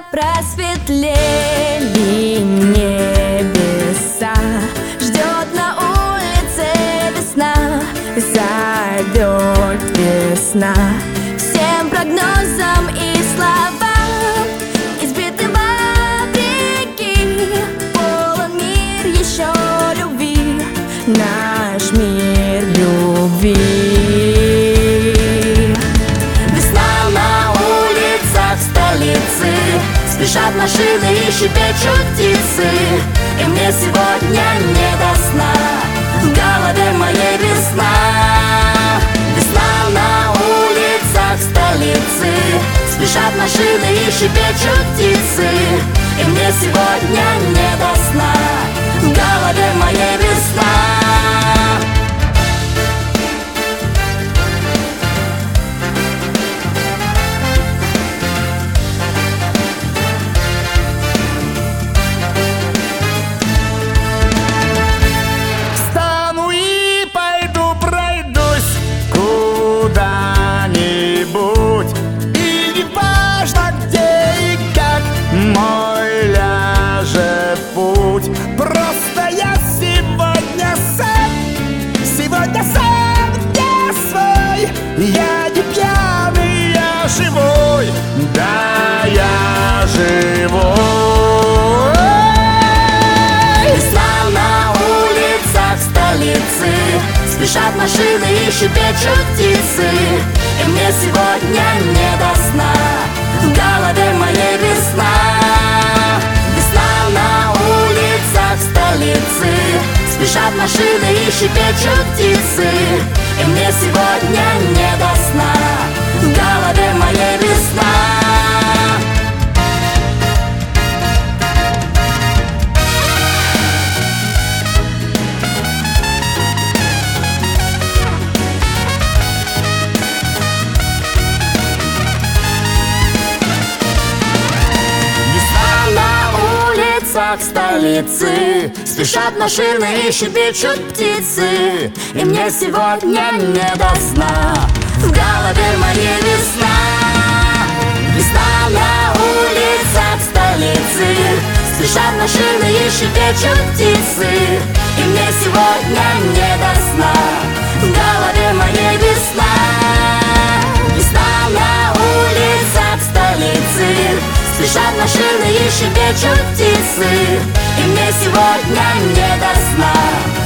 просветлели небеса, ждет на улице весна, зовет весна. Всем прогнозам и словам избиты вопреки, полон мир еще любви, наш мир любви. Спешат машины и щебечут птицы, и мне сегодня не до сна, в голове моей весна. Весна на улицах столицы, спешат машины и щебечут птицы, и мне сегодня не до сна, в голове моей весна. Просто я сегодня сам где свой. Я не пьяный, я живой, да, я живой. Весна на улицах столицы, спешат машины и щебечут птицы, и мне сегодня не до сна, в голове моей весна. Спешат машины и щебечут птицы, и мне сегодня не до сна, в голове моей весна. Столицы, спешат машины и щебечут птицы, и мне сегодня не до сна, в голове моей весна. Весна на улицах столицы, спешат машины и щебечут птицы, и мне сегодня не до сна, в голове моей весна. Весна на улицах столицы, спешат машины и щебечут птицы, и мне сегодня не до сна.